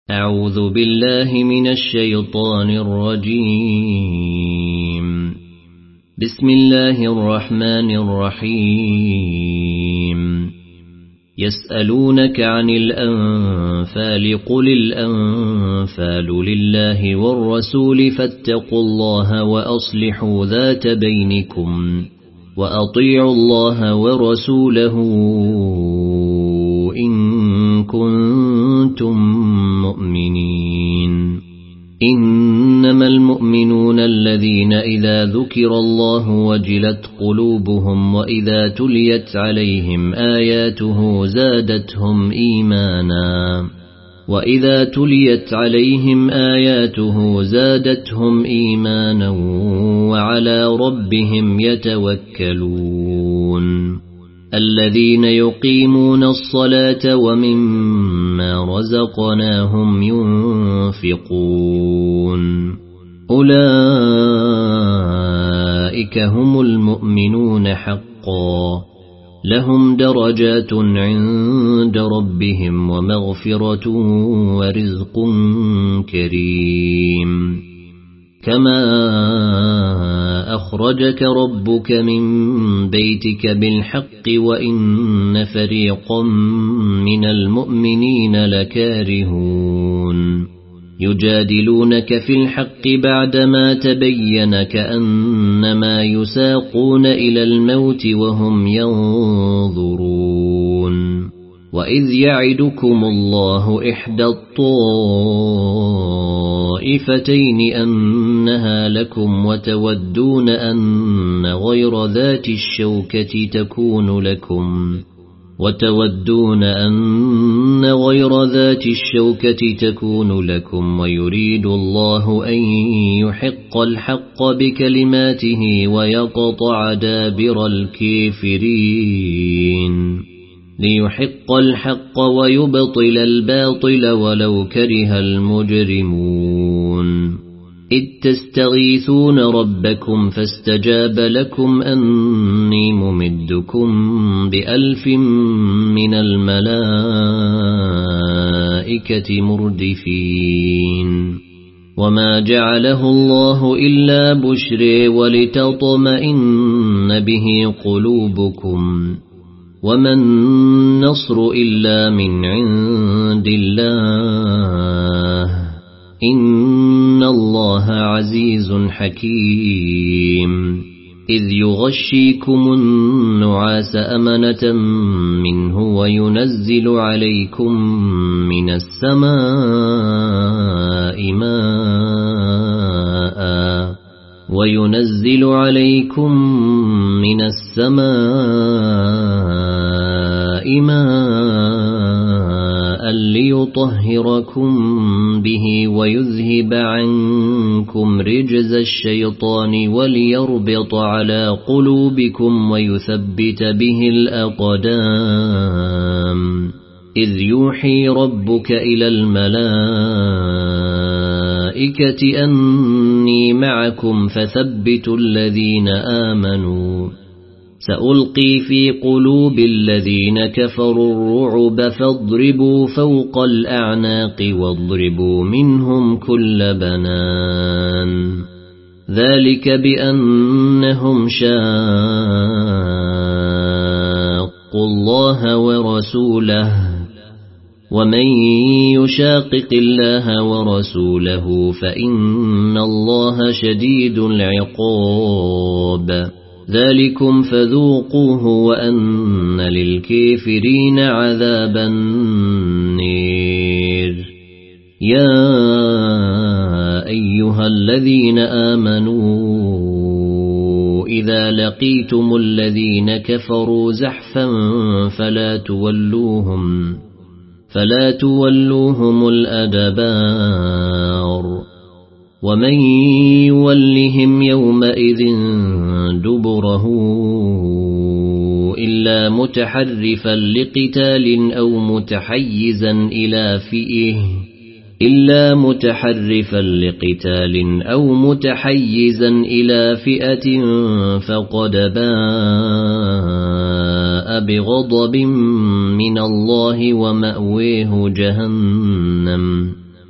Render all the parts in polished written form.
أعوذ بالله من الشيطان الرجيم. بسم الله الرحمن الرحيم. يسألونك عن الأنفال قل الأنفال لله والرسول فاتقوا الله وأصلحوا ذات بينكم وأطيعوا الله ورسوله إن كنتم مؤمنين. إنما المؤمنون الذين إذا ذكر الله وجلت قلوبهم وإذا تليت عليهم آياته زادتهم إيمانا وعلى ربهم يتوكلون. الذين يقيمون الصلاة ومما رزقناهم ينفقون أولئك هم المؤمنون حقا لهم درجات عند ربهم ومغفرة ورزق كريم. كما أخرجك ربك من بيتك بالحق وإن فريقا من المؤمنين لكارهون يجادلونك في الحق بعدما تبين كأنما يساقون إلى الموت وهم ينظرون. وإذ يعدكم الله إحدى الطائفتين أنها لكم وتودون أن غير ذات الشوكة تكون لكم ويريد الله أن يحق الحق بكلماته ويقطع دابر الكافرين ليحق الحق ويبطل الباطل ولو كره المجرمون. إذ تستغيثون ربكم فاستجاب لكم أني ممدكم ب1000 من الملائكة مردفين. وما جعله الله إلا بشرى ولتطمئن به قلوبكم وما النصر إلا من عند الله إن الله عزيز حكيم. إذ يغشيكم النعاس أمنة منه وينزل عليكم من السماء ماء ليطهركم به ويذهب عنكم رجز الشيطان وليربط على قلوبكم ويثبت به الأقدام. إذ يوحي ربك إلى الملائكة أني معكم فثبتوا الذين آمنوا سألقي في قلوب الذين كفروا الرعب فاضربوا فوق الأعناق واضربوا منهم كل بنان. ذلك بأنهم شاقوا الله ورسوله ومن يشاقق الله ورسوله فإن الله شديد العقاب. ذلكم فذوقوه وأن للكافرين عذاب النير. يا أيها الذين آمنوا إذا لقيتم الذين كفروا زحفا فلا تولوهم الأدبار ومن يولهم يومئذ دبره إلا متحرفا لقتال أو متحيزا إلى فئة فقد باء بغضب من الله ومأويه جهنم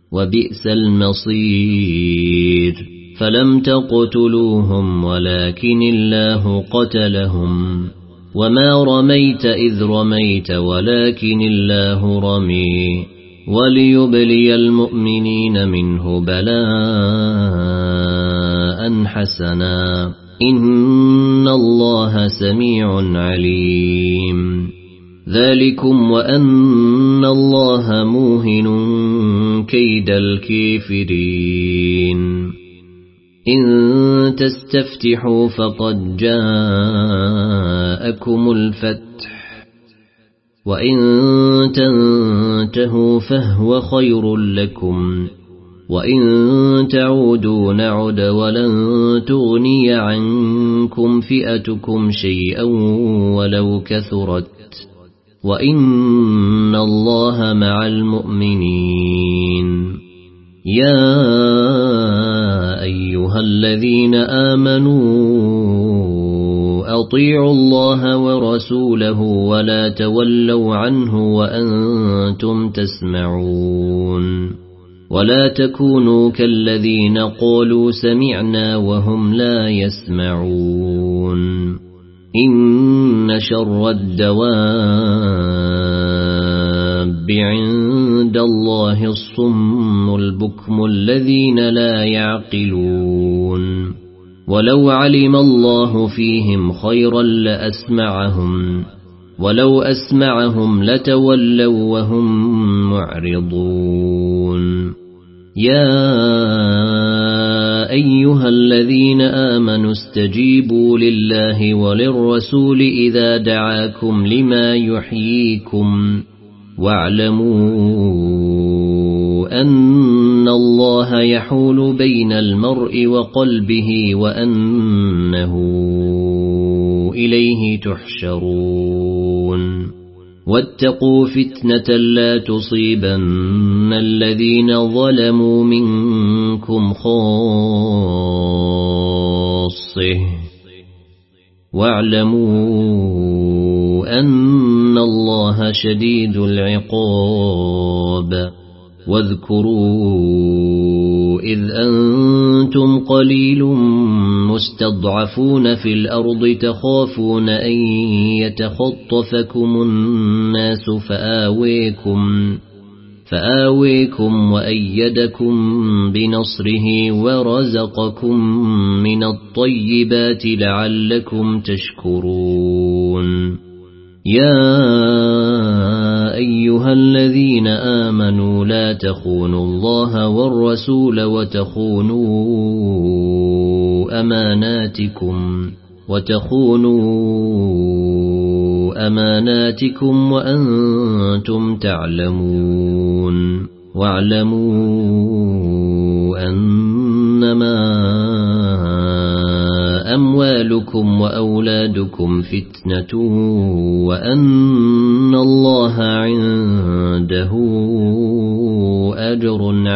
وبئس المصير فلم تقتلوهم ولكن الله قتلهم وما رميت إذ رميت ولكن الله رمي وليبلي المؤمنين منه بلاء حسنا إن الله سميع عليم ذلكم وأن الله موهن كيد الكافرين إن تستفتحوا فقد جاءكم الفتح وإن تنتهوا فهو خير لكم وإن تعودوا نعد ولن تغني عنكم فئتكم شيئا ولو كثرت وإن الله مع المؤمنين يا أيها الذين آمنوا أطيعوا الله ورسوله ولا تولوا عنه وأنتم تسمعون ولا تكونوا كالذين قالوا سمعنا وهم لا يسمعون إن شر الدواب عند الله الصم البكم الذين لا يعقلون ولو علم الله فيهم خيرا لأسمعهم ولو أسمعهم لتولوا وهم معرضون يا أيها الذين آمنوا استجيبوا لله وللرسول إذا دعاكم لما يحييكم واعلموا أن الله يحول بين المرء وقلبه وأنه إليه تحشرون واتقوا فتنة لا تصيبن الذين ظلموا منكم خاصة واعلموا أن الله شديد العقاب واذكروا إذ أنتم قليل مستضعفون في الأرض تخافون أن يتخطفكم الناس فآويكم وأيدكم بنصره ورزقكم من الطيبات لعلكم تشكرون يا أيها الذين آمنوا لا تخونوا الله والرسول وتخونوا أماناتكم وأنتم تعلمون واعلموا أنما أموالكم وأولادكم فتنة وأن الله عنده أجر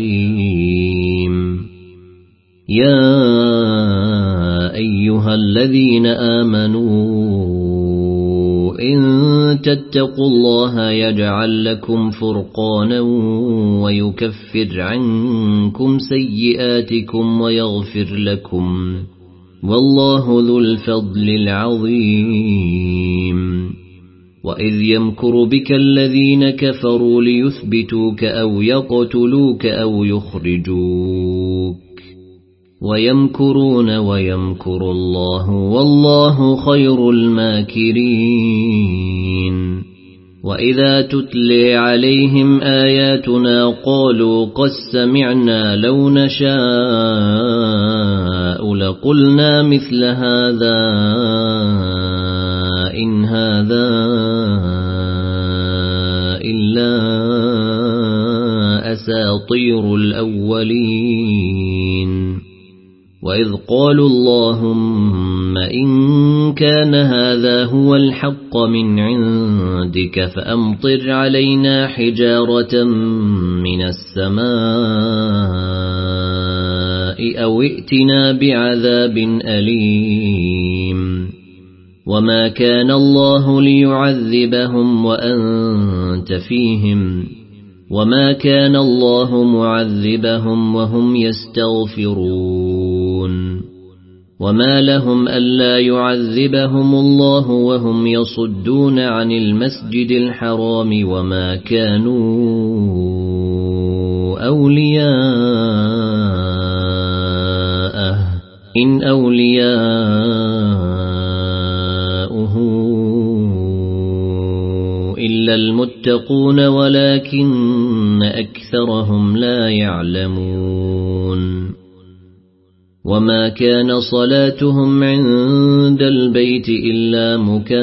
عظيم يا أيها الذين آمنوا إن تتقوا الله يجعل لكم فرقانا ويكفر عنكم سيئاتكم ويغفر لكم والله ذو الفضل العظيم وإذ يمكر بك الذين كفروا ليثبتوك أو يقتلوك أو يخرجوك ويمكرون ويمكر الله والله خير الماكرين وإذا تتلي عليهم آياتنا قالوا قد سمعنا لو نشاء لقلنا مثل هذا إن هذا إلا أساطير الأولين وإذ قالوا اللهم إن كان هذا هو الحق من عندك فأمطر علينا حجارة من السماء أو ائتنا بعذاب أليم وما كان الله ليعذبهم وأنت فيهم وما كان الله معذبهم وهم يستغفرون وما لهم ألا يعذبهم الله وهم يصدون عن المسجد الحرام وما كانوا أولياءه إن أولياؤه إلا المتقون ولكن أكثرهم لا يعلمون وما كان صلاتهم عند البيت إلا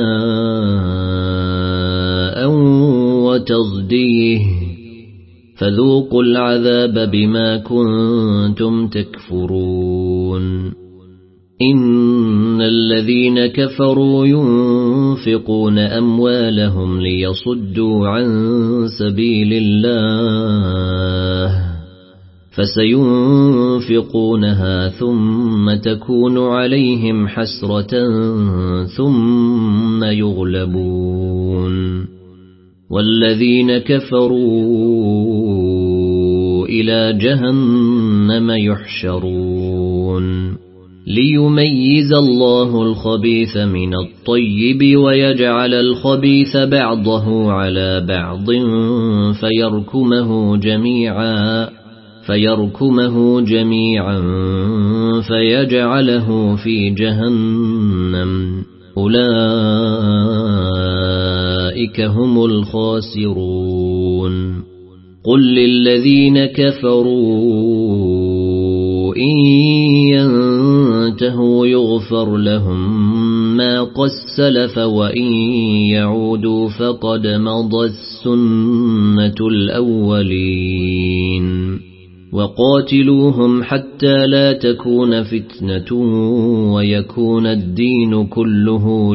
مكاء وتصديه فذوقوا العذاب بما كنتم تكفرون إن الذين كفروا ينفقون أموالهم ليصدوا عن سبيل الله فسينفقونها ثم تكون عليهم حسرة ثم يغلبون والذين كفروا إلى جهنم يحشرون ليميز الله الخبيث من الطيب ويجعل الخبيث بعضه على بعض فيركمه جميعا فيجعله في جهنم أولئك هم الخاسرون قل للذين كفروا إن ينتهوا يغفر لهم ما قد سلف وإن يعودوا فقد مضت سنة الأولين وقاتلوهم حتى لا تكون فتنة ويكون الدين كله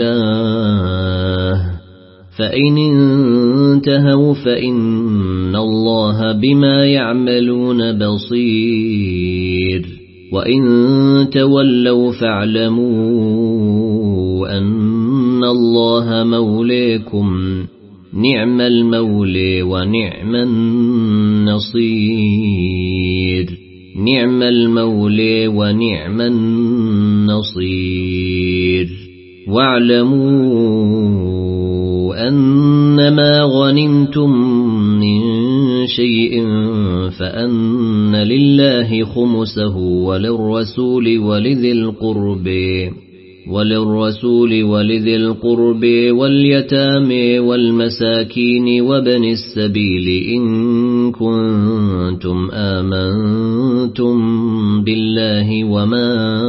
لله فإن انتهوا فإن الله بما يعملون بصير وإن تولوا فاعلموا أن الله مولاكم نعم المولى ونعم النصير نعم المولى ونعم النصير واعلموا أنما غنمتم من شيء فأن لله خمسه وللرسول ولذي القرب واليتامى والمساكين وابن السبيل إن كنتم آمنتم بالله وما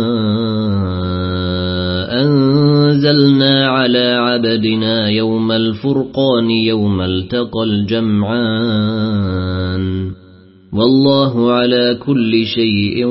أنزلنا على عبدنا يوم الفرقان يوم التقى الجمعان والله على كل شيء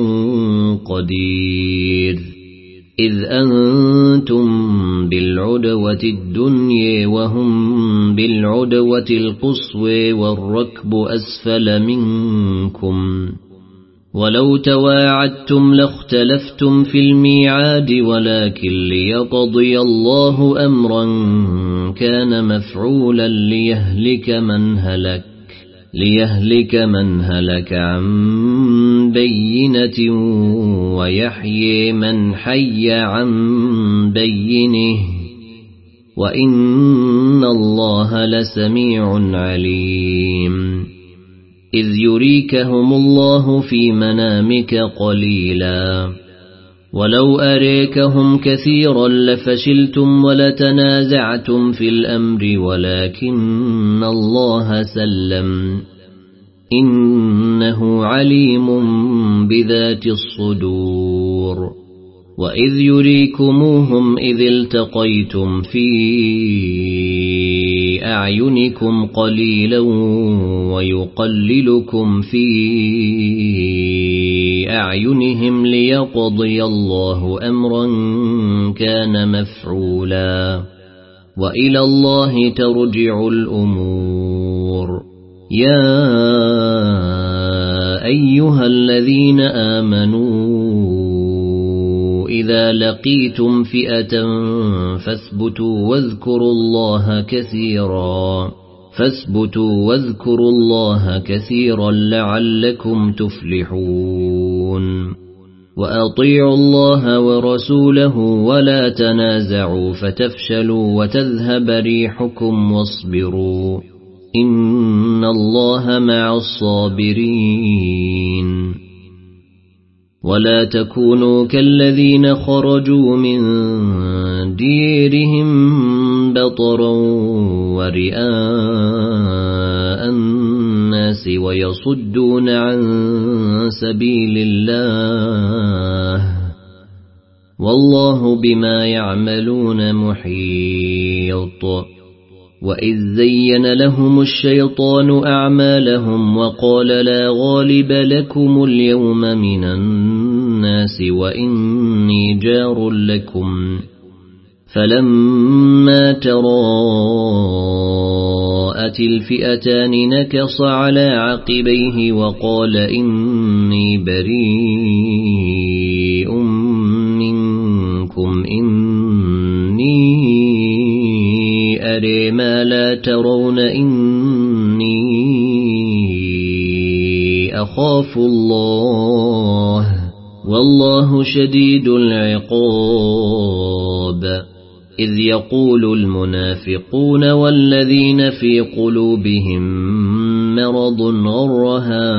قدير إذ أنتم بالعدوة الدنيا وهم بالعدوة القصوى والركب أسفل منكم ولو تواعدتم لاختلفتم في الميعاد ولكن ليقضي الله أمرا كان مفعولا ليهلك من هلك عن بينة ويحيي من حي عن بينه وإن الله لسميع عليم إذ يريكهم الله في منامك قليلا ولو أريكهم كثيرا لفشلتم ولتنازعتم في الأمر ولكن الله سلم إنه عليم بذات الصدور وإذ يريكموهم إذ التقيتم في أعينكم قليلا ويقللكم في أعينهم ليقضي الله أمرا كان مفعولا وإلى الله ترجع الأمور يا أيها الذين آمنوا إذا لقيتم فئة فاثبتوا واذكروا الله كثيرا فاثبتوا واذكروا الله كثيرا لعلكم تفلحون وأطيعوا الله ورسوله ولا تنازعوا فتفشلوا وتذهب ريحكم واصبروا إن الله مع الصابرين ولا تكونوا كالذين خرجوا من ديرهم بطرا ورئاء الناس ويصدون عن سبيل الله والله بما يعملون محيط وإذ زين لهم الشيطان أعمالهم وقال لا غالب لكم اليوم من الناس وإني جار لكم فلما تراءت الفئتان نكص على عقبيه وقال إني بريء منكم إني أرى ما لا ترون إني أخاف الله والله شديد العقاب إذ يقول المنافقون والذين في قلوبهم مرض غر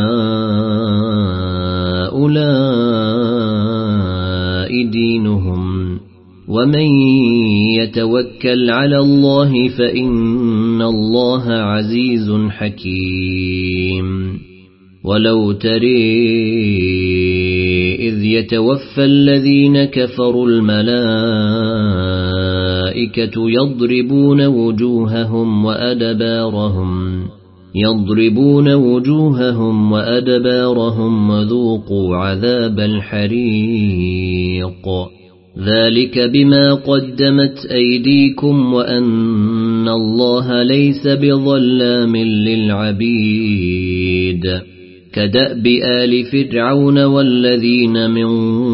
هؤلاء دينهم ومن يتوكل على الله فإن الله عزيز حكيم ولو ترى إذ يتوفى الذين كفروا الملائكة يضربون وجوههم وأدبارهم وذوقوا عذاب الحريق ذلك بما قدمت أيديكم وأن الله ليس بظلام للعبيد كدأب آل فرعون والذين من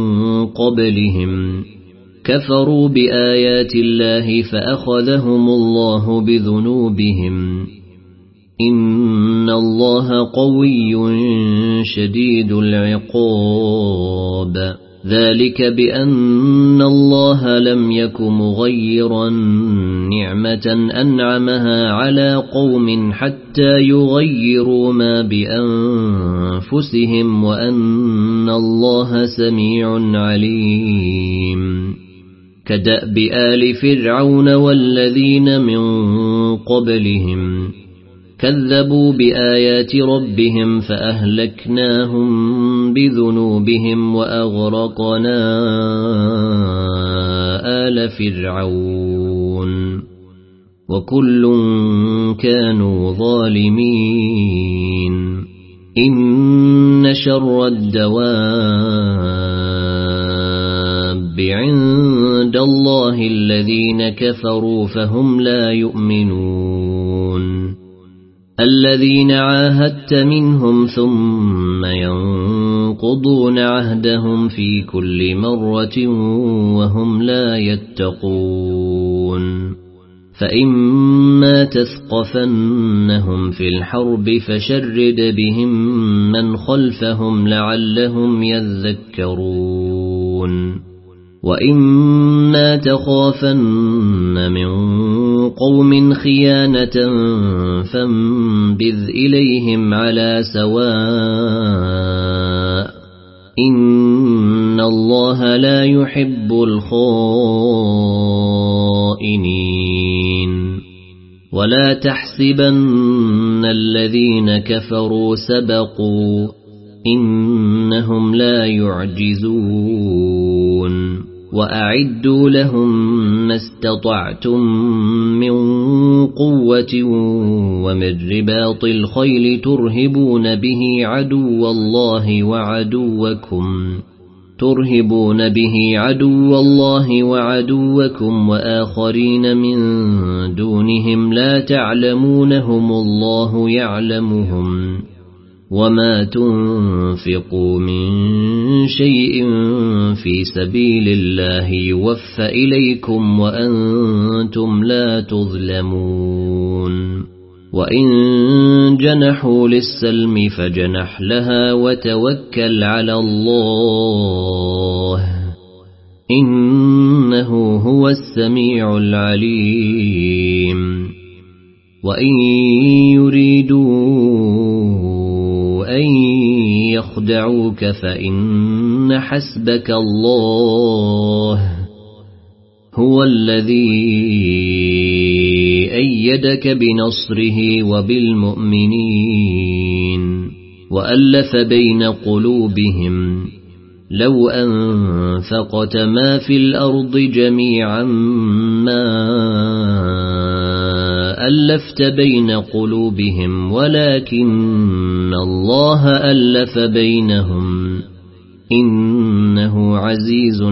قبلهم كفروا بآيات الله فأخذهم الله بذنوبهم إن الله قوي شديد العقاب ذلك بأن الله لم يك مغيرا نعمة أنعمها على قوم حتى يغيروا ما بأنفسهم وأن الله سميع عليم كدأب آل فرعون والذين من قبلهم كذبوا بآيات ربهم فأهلكناهم بذنوبهم وأغرقنا آل فرعون وكل كانوا ظالمين إن شر الدواب عند الله الذين كفروا فهم لا يؤمنون الذين عاهدت منهم ثم ينقضون عهدهم في كل مرة وهم لا يتقون فإما تثقفنهم في الحرب فشرد بهم من خلفهم لعلهم يذكرون وإما تخافن من قوم خيانة فانبذ إليهم على سواء إن الله لا يحب الخائنين ولا تحسبن الذين كفروا سبقوا إنهم لا يعجزون وأعدوا لهم ما استطعتم من قوة ومن رباط الخيل ترهبون به عدو الله وعدوكم وآخرين من دونهم لا تعلمونهم الله يعلمهم وما تنفقوا من شيء في سبيل الله يوفى إليكم وأنتم لا تظلمون وإن جنحوا للسلم فجنح لها وتوكل على الله إنه هو السميع العليم وإن يريدوا أن يخدعوك فإن حسبك الله هو الذي أيدك بنصره وبالمؤمنين وألف بين قلوبهم لو أنفقت ما في الأرض جميعا ما ألفت بين قلوبهم ولكن الله ألف بينهم إنه عزيز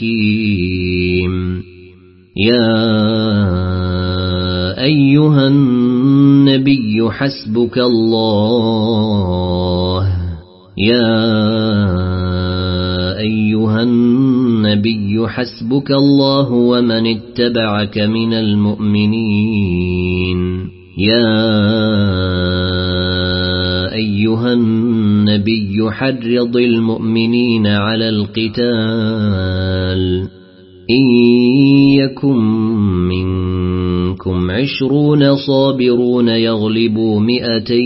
حكيم يا أيها النبي حسبك الله أيها النبي حسبك الله ومن اتبعك من المؤمنين يا أيها النبي حرض المؤمنين على القتال إن يكن منكم 20 صابرون يغلبوا 200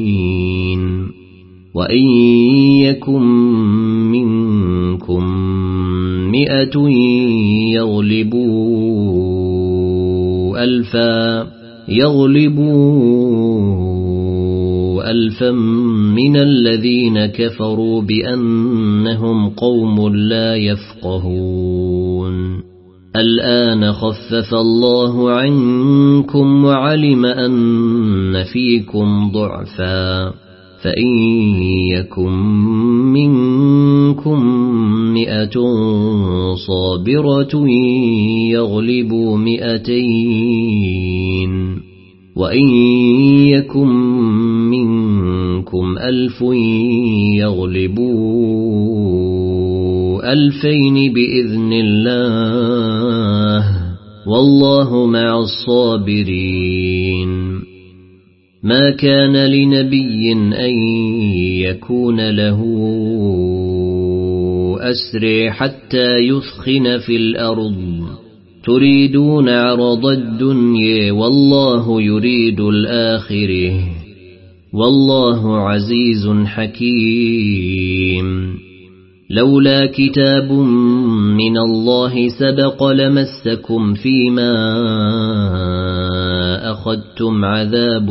وإن يكن منكم 100 يغلبوا 1000 من الذين كفروا بأنهم قوم لا يفقهون الآن خفف الله عنكم وعلم أن فيكم ضعفا فإن يكن منكم 100 صابرة يغلبوا 200 وإن يكن منكم 1000 يغلبوا 2000 بإذن الله والله مع الصابرين ما كان لنبي أن يكون له أسر حتى يثخن في الأرض تريدون عرض الدنيا والله يريد الآخرة والله عزيز حكيم لولا كتاب من الله سبق لمسكم فيما أخذتم عذاب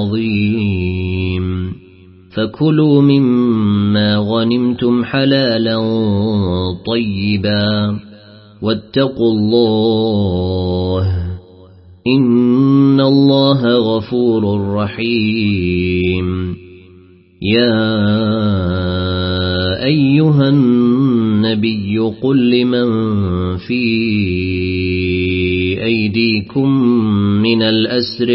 عظيم فكلوا مما غنمتم حلالا طيبا واتقوا الله إن الله غفور رحيم يا أيها النبي قل لمن في أيديكم من الأسر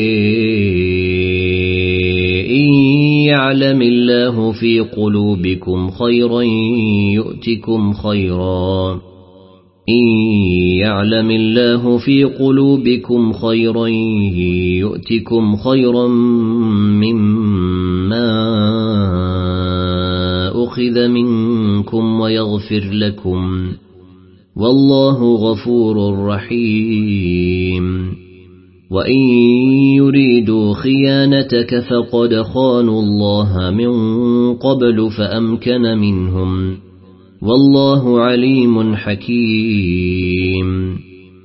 إن يعلم الله في قلوبكم خيرا يؤتكم خيرا إن يعلم الله في قلوبكم خيرا يؤتكم خيرا مما أخذ منكم ويغفر لكم والله غفور رحيم وإن يريدوا خيانتك فقد خانوا الله من قبل فأمكن منهم والله عليم حكيم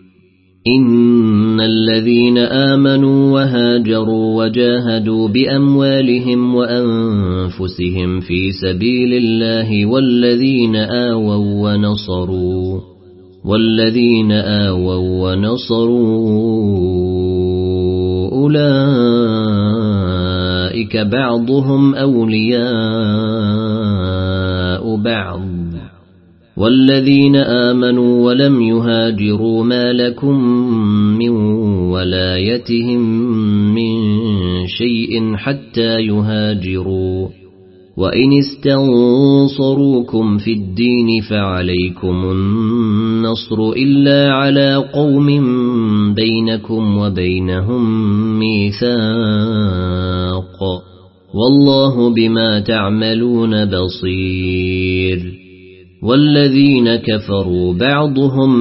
إن الذين آمنوا وهاجروا وجاهدوا بأموالهم وأنفسهم في سبيل الله والذين آووا ونصروا أولئك بعضهم أولياء بعض والذين آمنوا ولم يهاجروا ما لكم من ولايتهم من شيء حتى يهاجروا وإن استنصروكم في الدين فعليكم النصر إلا على قوم بينكم وبينهم ميثاق والله بما تعملون بصير والذين كفروا بعضهم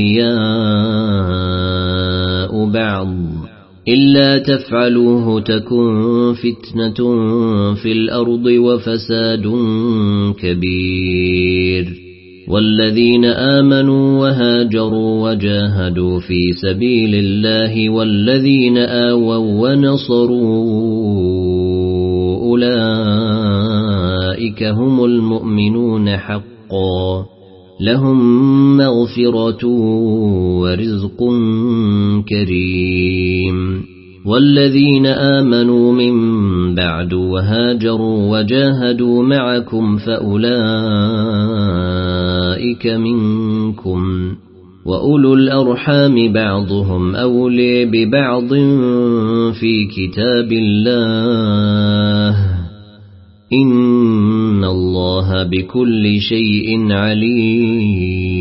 أولياء بعض إلا تفعلوه تكن فتنة في الأرض وفساد كبير والذين آمنوا وهاجروا وجاهدوا في سبيل الله والذين آووا ونصروا أولئك هم المؤمنون حقا لهم مغفرة ورزق كريم والذين آمنوا من بعد وهاجروا وجاهدوا معكم فأولئك منكم وأولو الأرحام بعضهم أولي ببعض في كتاب الله إن الله بكل شيء عليم